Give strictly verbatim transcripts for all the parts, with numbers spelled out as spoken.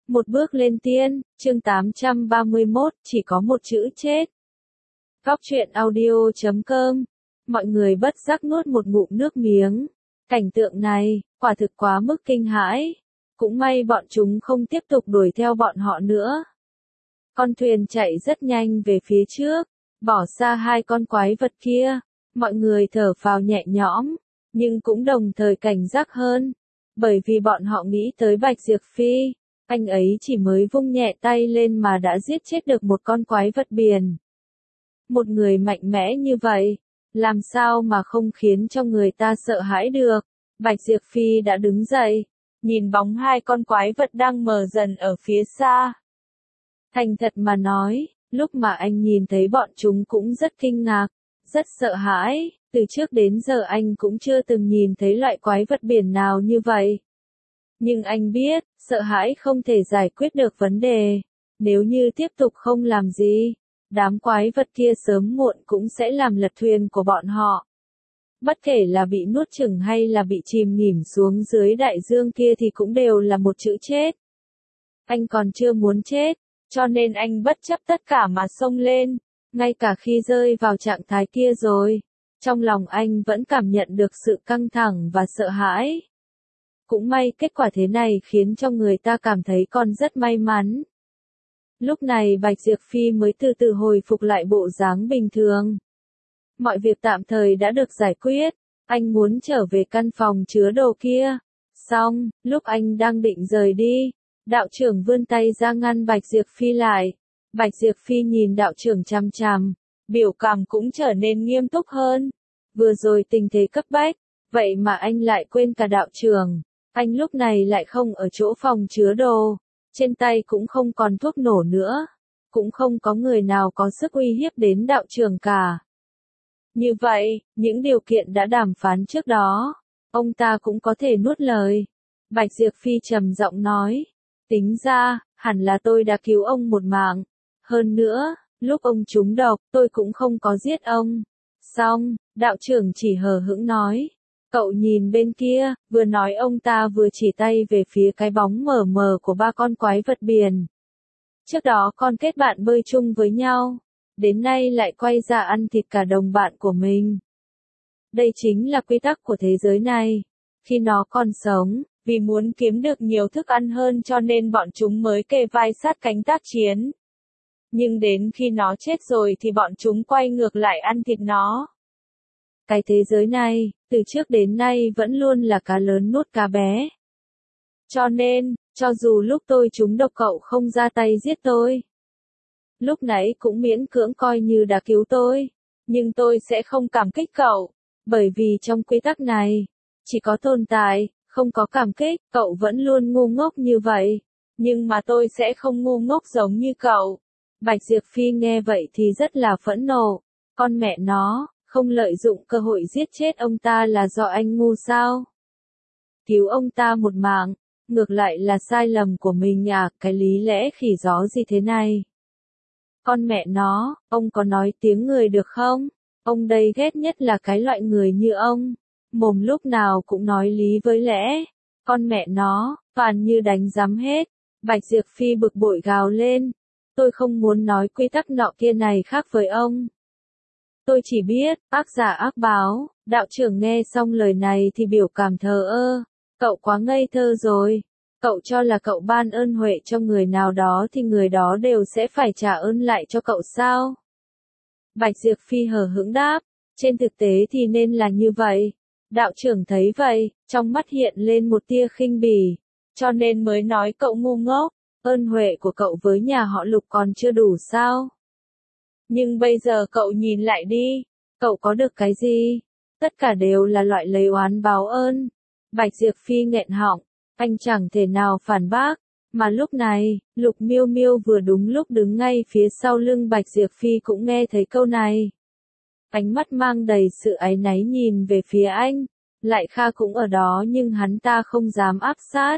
Một bước lên tiên, chương tám trăm ba mươi mốt, chỉ có một chữ chết. Góc truyện audio chấm com. Mọi người bất giác nuốt một ngụm nước miếng. Cảnh tượng này, quả thực quá mức kinh hãi. Cũng may bọn chúng không tiếp tục đuổi theo bọn họ nữa. Con thuyền chạy rất nhanh về phía trước, bỏ xa hai con quái vật kia. Mọi người thở phào nhẹ nhõm, nhưng cũng đồng thời cảnh giác hơn. Bởi vì bọn họ nghĩ tới Bạch Diệp Phi. Anh ấy chỉ mới vung nhẹ tay lên mà đã giết chết được một con quái vật biển. Một người mạnh mẽ như vậy, làm sao mà không khiến cho người ta sợ hãi được. Bạch Diệp Phi đã đứng dậy, nhìn bóng hai con quái vật đang mờ dần ở phía xa. Thành thật mà nói, lúc mà anh nhìn thấy bọn chúng cũng rất kinh ngạc, rất sợ hãi, từ trước đến giờ anh cũng chưa từng nhìn thấy loại quái vật biển nào như vậy. Nhưng anh biết, sợ hãi không thể giải quyết được vấn đề. Nếu như tiếp tục không làm gì, đám quái vật kia sớm muộn cũng sẽ làm lật thuyền của bọn họ. Bất kể là bị nuốt chửng hay là bị chìm nghỉm xuống dưới đại dương kia thì cũng đều là một chữ chết. Anh còn chưa muốn chết, cho nên anh bất chấp tất cả mà xông lên. Ngay cả khi rơi vào trạng thái kia rồi, trong lòng anh vẫn cảm nhận được sự căng thẳng và sợ hãi. Cũng may kết quả thế này khiến cho người ta cảm thấy còn rất may mắn. Lúc này Bạch Diệp Phi mới từ từ hồi phục lại bộ dáng bình thường. Mọi việc tạm thời đã được giải quyết, anh muốn trở về căn phòng chứa đồ kia. Xong, lúc anh đang định rời đi, đạo trưởng vươn tay ra ngăn Bạch Diệp Phi lại. Bạch Diệp Phi nhìn đạo trưởng chằm chằm, biểu cảm cũng trở nên nghiêm túc hơn. Vừa rồi tình thế cấp bách, vậy mà anh lại quên cả đạo trưởng. Anh lúc này lại không ở chỗ phòng chứa đồ, trên tay cũng không còn thuốc nổ nữa, cũng không có người nào có sức uy hiếp đến đạo trưởng cả. Như vậy, những điều kiện đã đàm phán trước đó, ông ta cũng có thể nuốt lời. Bạch Diệp Phi trầm giọng nói, tính ra, hẳn là tôi đã cứu ông một mạng. Hơn nữa, lúc ông trúng độc, tôi cũng không có giết ông. Xong, đạo trưởng chỉ hờ hững nói. Cậu nhìn bên kia, vừa nói ông ta vừa chỉ tay về phía cái bóng mờ mờ của ba con quái vật biển. Trước đó con kết bạn bơi chung với nhau, đến nay lại quay ra ăn thịt cả đồng bạn của mình. Đây chính là quy tắc của thế giới này. Khi nó còn sống, vì muốn kiếm được nhiều thức ăn hơn cho nên bọn chúng mới kề vai sát cánh tác chiến. Nhưng đến khi nó chết rồi thì bọn chúng quay ngược lại ăn thịt nó. Cái thế giới này, từ trước đến nay vẫn luôn là cá lớn nuốt cá bé. Cho nên, cho dù lúc tôi trúng độc cậu không ra tay giết tôi, lúc nãy cũng miễn cưỡng coi như đã cứu tôi, nhưng tôi sẽ không cảm kích cậu, bởi vì trong quy tắc này, chỉ có tồn tại, không có cảm kích, cậu vẫn luôn ngu ngốc như vậy, nhưng mà tôi sẽ không ngu ngốc giống như cậu. Bạch Diệp Phi nghe vậy thì rất là phẫn nộ, con mẹ nó. Không lợi dụng cơ hội giết chết ông ta là do anh ngu sao? Cứu ông ta một mạng, ngược lại là sai lầm của mình à, cái lý lẽ khỉ gió gì thế này? Con mẹ nó, ông có nói tiếng người được không? Ông đây ghét nhất là cái loại người như ông. Mồm lúc nào cũng nói lý với lẽ. Con mẹ nó, toàn như đánh giám hết. Bạch Diệp Phi bực bội gào lên. Tôi không muốn nói quy tắc nọ kia này khác với ông. Tôi chỉ biết, ác giả ác báo. Đạo trưởng nghe xong lời này thì biểu cảm thờ ơ. Cậu quá ngây thơ rồi. Cậu cho là cậu ban ơn huệ cho người nào đó thì người đó đều sẽ phải trả ơn lại cho cậu sao? Bạch Diệp Phi hờ hững đáp. Trên thực tế thì nên là như vậy. Đạo trưởng thấy vậy, trong mắt hiện lên một tia khinh bỉ. Cho nên mới nói cậu ngu ngốc. Ơn huệ của cậu với nhà họ Lục còn chưa đủ sao? Nhưng bây giờ cậu nhìn lại đi, cậu có được cái gì? Tất cả đều là loại lấy oán báo ơn. Bạch Diệp Phi nghẹn họng, anh chẳng thể nào phản bác, mà lúc này, Lục Miêu Miêu vừa đúng lúc đứng ngay phía sau lưng Bạch Diệp Phi cũng nghe thấy câu này. Ánh mắt mang đầy sự áy náy nhìn về phía anh, Lại Kha cũng ở đó nhưng hắn ta không dám áp sát.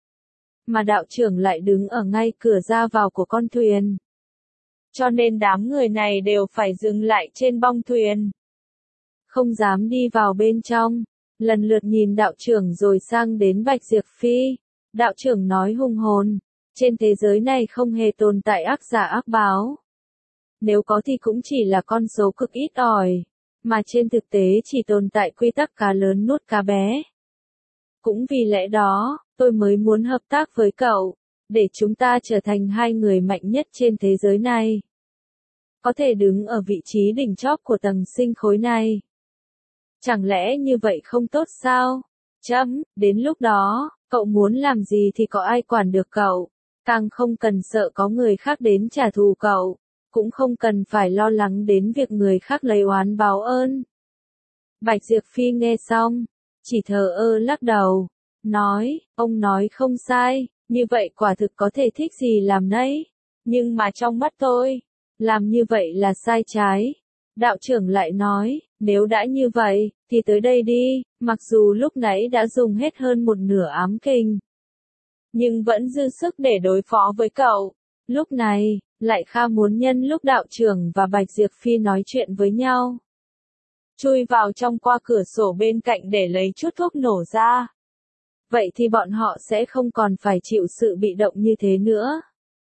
Mà đạo trưởng lại đứng ở ngay cửa ra vào của con thuyền. Cho nên đám người này đều phải dừng lại trên bong thuyền. Không dám đi vào bên trong, lần lượt nhìn đạo trưởng rồi sang đến Bạch Diệp Phi. Đạo trưởng nói hùng hồn, Trên thế giới này không hề tồn tại ác giả ác báo. Nếu có thì cũng chỉ là con số cực ít ỏi, mà trên thực tế chỉ tồn tại quy tắc cá lớn nuốt cá bé. Cũng vì lẽ đó, tôi mới muốn hợp tác với cậu, để chúng ta trở thành hai người mạnh nhất trên thế giới này. Có thể đứng ở vị trí đỉnh chóp của tầng sinh khối này. Chẳng lẽ như vậy không tốt sao? Chấm, đến lúc đó, cậu muốn làm gì thì có ai quản được cậu, càng không cần sợ có người khác đến trả thù cậu, cũng không cần phải lo lắng đến việc người khác lấy oán báo ơn. Bạch Diệp Phi nghe xong, chỉ thờ ơ lắc đầu, nói, ông nói không sai, như vậy quả thực có thể thích gì làm nấy, nhưng mà trong mắt tôi, làm như vậy là sai trái. Đạo trưởng lại nói, nếu đã như vậy, thì tới đây đi, mặc dù lúc nãy đã dùng hết hơn một nửa ám kình, nhưng vẫn dư sức để đối phó với cậu. Lúc này, Lại Kha muốn nhân lúc đạo trưởng và Bạch Diệp Phi nói chuyện với nhau, chui vào trong qua cửa sổ bên cạnh để lấy chút thuốc nổ ra. Vậy thì bọn họ sẽ không còn phải chịu sự bị động như thế nữa.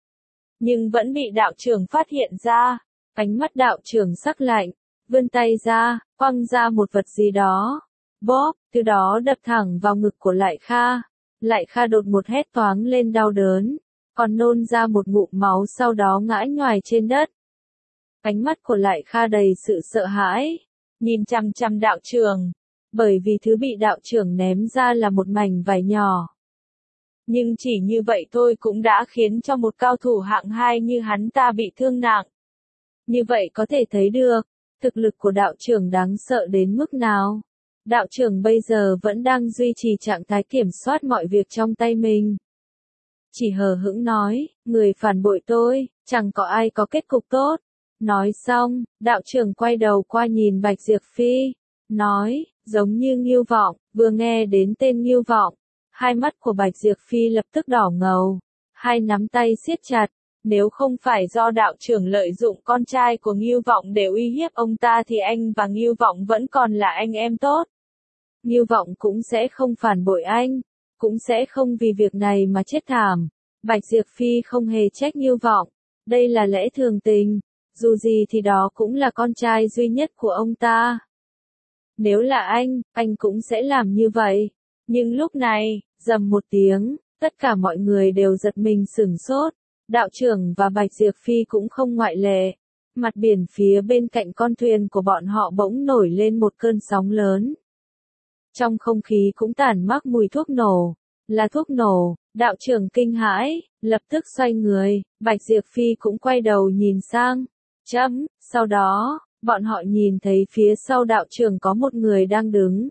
Nhưng vẫn bị đạo trưởng phát hiện ra, ánh mắt đạo trưởng sắc lạnh, vươn tay ra, quăng ra một vật gì đó. Bóp, từ đó đập thẳng vào ngực của Lại Kha. Lại Kha đột một hét toáng lên đau đớn, còn nôn ra một ngụm máu sau đó ngã nhoài trên đất. Ánh mắt của Lại Kha đầy sự sợ hãi, nhìn chằm chằm đạo trưởng, bởi vì thứ bị đạo trưởng ném ra là một mảnh vải nhỏ. Nhưng chỉ như vậy thôi cũng đã khiến cho một cao thủ hạng hai như hắn ta bị thương nặng. Như vậy có thể thấy được, thực lực của đạo trưởng đáng sợ đến mức nào. Đạo trưởng bây giờ vẫn đang duy trì trạng thái kiểm soát mọi việc trong tay mình. Chỉ hờ hững nói, người phản bội tôi, chẳng có ai có kết cục tốt. Nói xong, đạo trưởng quay đầu qua nhìn Bạch Diệp Phi, nói, giống như Ngưu Vọng, vừa nghe đến tên Ngưu Vọng, hai mắt của Bạch Diệp Phi lập tức đỏ ngầu, hai nắm tay siết chặt, nếu không phải do đạo trưởng lợi dụng con trai của Ngưu Vọng để uy hiếp ông ta thì anh và Ngưu Vọng vẫn còn là anh em tốt. Ngưu Vọng cũng sẽ không phản bội anh, cũng sẽ không vì việc này mà chết thảm. Bạch Diệp Phi không hề trách Ngưu Vọng, đây là lẽ thường tình, dù gì thì đó cũng là con trai duy nhất của ông ta. Nếu là anh, anh cũng sẽ làm như vậy. Nhưng lúc này, rầm một tiếng, tất cả mọi người đều giật mình sửng sốt. Đạo trưởng và Bạch Diệp Phi cũng không ngoại lệ. Mặt biển phía bên cạnh con thuyền của bọn họ bỗng nổi lên một cơn sóng lớn. Trong không khí cũng tản mác mùi thuốc nổ. Là thuốc nổ, đạo trưởng kinh hãi, lập tức xoay người, Bạch Diệp Phi cũng quay đầu nhìn sang. Chấm, sau đó, bọn họ nhìn thấy phía sau đạo trưởng có một người đang đứng.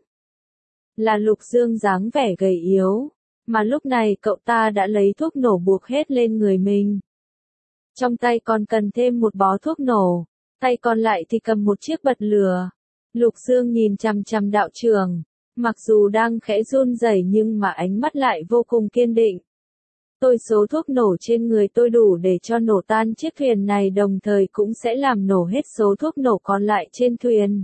Là Lục Dương dáng vẻ gầy yếu, mà lúc này cậu ta đã lấy thuốc nổ buộc hết lên người mình. Trong tay còn cần thêm một bó thuốc nổ, tay còn lại thì cầm một chiếc bật lửa. Lục Dương nhìn chằm chằm đạo trưởng, mặc dù đang khẽ run rẩy nhưng mà ánh mắt lại vô cùng kiên định. Tôi số thuốc nổ trên người tôi đủ để cho nổ tan chiếc thuyền này, đồng thời cũng sẽ làm nổ hết số thuốc nổ còn lại trên thuyền.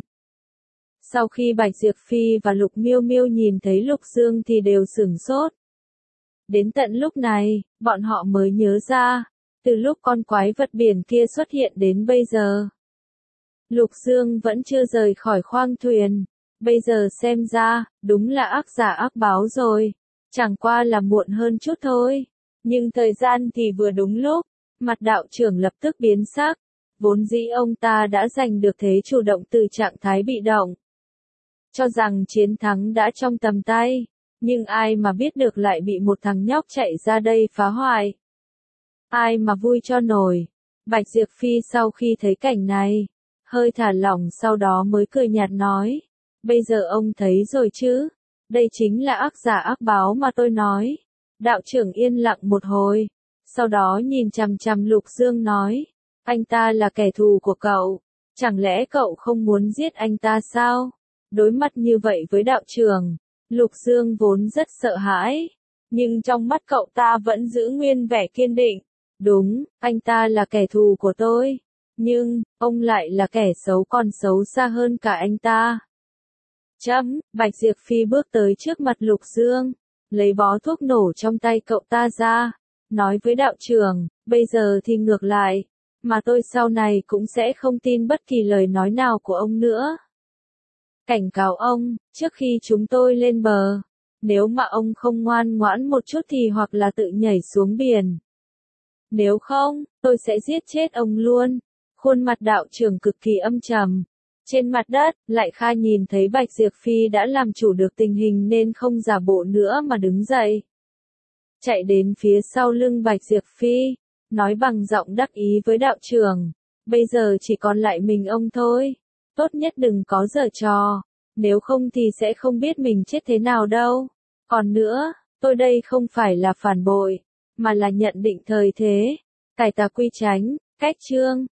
Sau khi Bạch Diệp Phi và Lục Miêu Miêu nhìn thấy Lục Dương thì đều sửng sốt. Đến tận lúc này, bọn họ mới nhớ ra, từ lúc con quái vật biển kia xuất hiện đến bây giờ, Lục Dương vẫn chưa rời khỏi khoang thuyền. Bây giờ xem ra, đúng là ác giả ác báo rồi. Chẳng qua là muộn hơn chút thôi. Nhưng thời gian thì vừa đúng lúc. Mặt đạo trưởng lập tức biến sắc. Vốn dĩ ông ta đã giành được thế chủ động từ trạng thái bị động. Cho rằng chiến thắng đã trong tầm tay. Nhưng ai mà biết được lại bị một thằng nhóc chạy ra đây phá hoại. Ai mà vui cho nổi. Bạch Diệp Phi sau khi thấy cảnh này, hơi thả lỏng sau đó mới cười nhạt nói. Bây giờ ông thấy rồi chứ, đây chính là ác giả ác báo mà tôi nói. Đạo trưởng yên lặng một hồi, sau đó nhìn chằm chằm Lục Dương nói, anh ta là kẻ thù của cậu, chẳng lẽ cậu không muốn giết anh ta sao? Đối mặt như vậy với đạo trưởng, Lục Dương vốn rất sợ hãi, nhưng trong mắt cậu ta vẫn giữ nguyên vẻ kiên định. Đúng, anh ta là kẻ thù của tôi, nhưng, ông lại là kẻ xấu còn xấu xa hơn cả anh ta. Chấm, Bạch Diệp Phi bước tới trước mặt Lục Dương, lấy bó thuốc nổ trong tay cậu ta ra, nói với đạo trưởng, bây giờ thì ngược lại, mà tôi sau này cũng sẽ không tin bất kỳ lời nói nào của ông nữa. Cảnh cáo ông, trước khi chúng tôi lên bờ, nếu mà ông không ngoan ngoãn một chút thì hoặc là tự nhảy xuống biển. Nếu không, tôi sẽ giết chết ông luôn. Khuôn mặt đạo trưởng cực kỳ âm trầm. Trên mặt đất, Lại Kha nhìn thấy Bạch Diệp Phi đã làm chủ được tình hình nên không giả bộ nữa mà đứng dậy. Chạy đến phía sau lưng Bạch Diệp Phi, nói bằng giọng đắc ý với đạo trưởng, bây giờ chỉ còn lại mình ông thôi, tốt nhất đừng có giở trò, nếu không thì sẽ không biết mình chết thế nào đâu. Còn nữa, tôi đây không phải là phản bội, mà là nhận định thời thế, cải tà quy chánh, cách chương.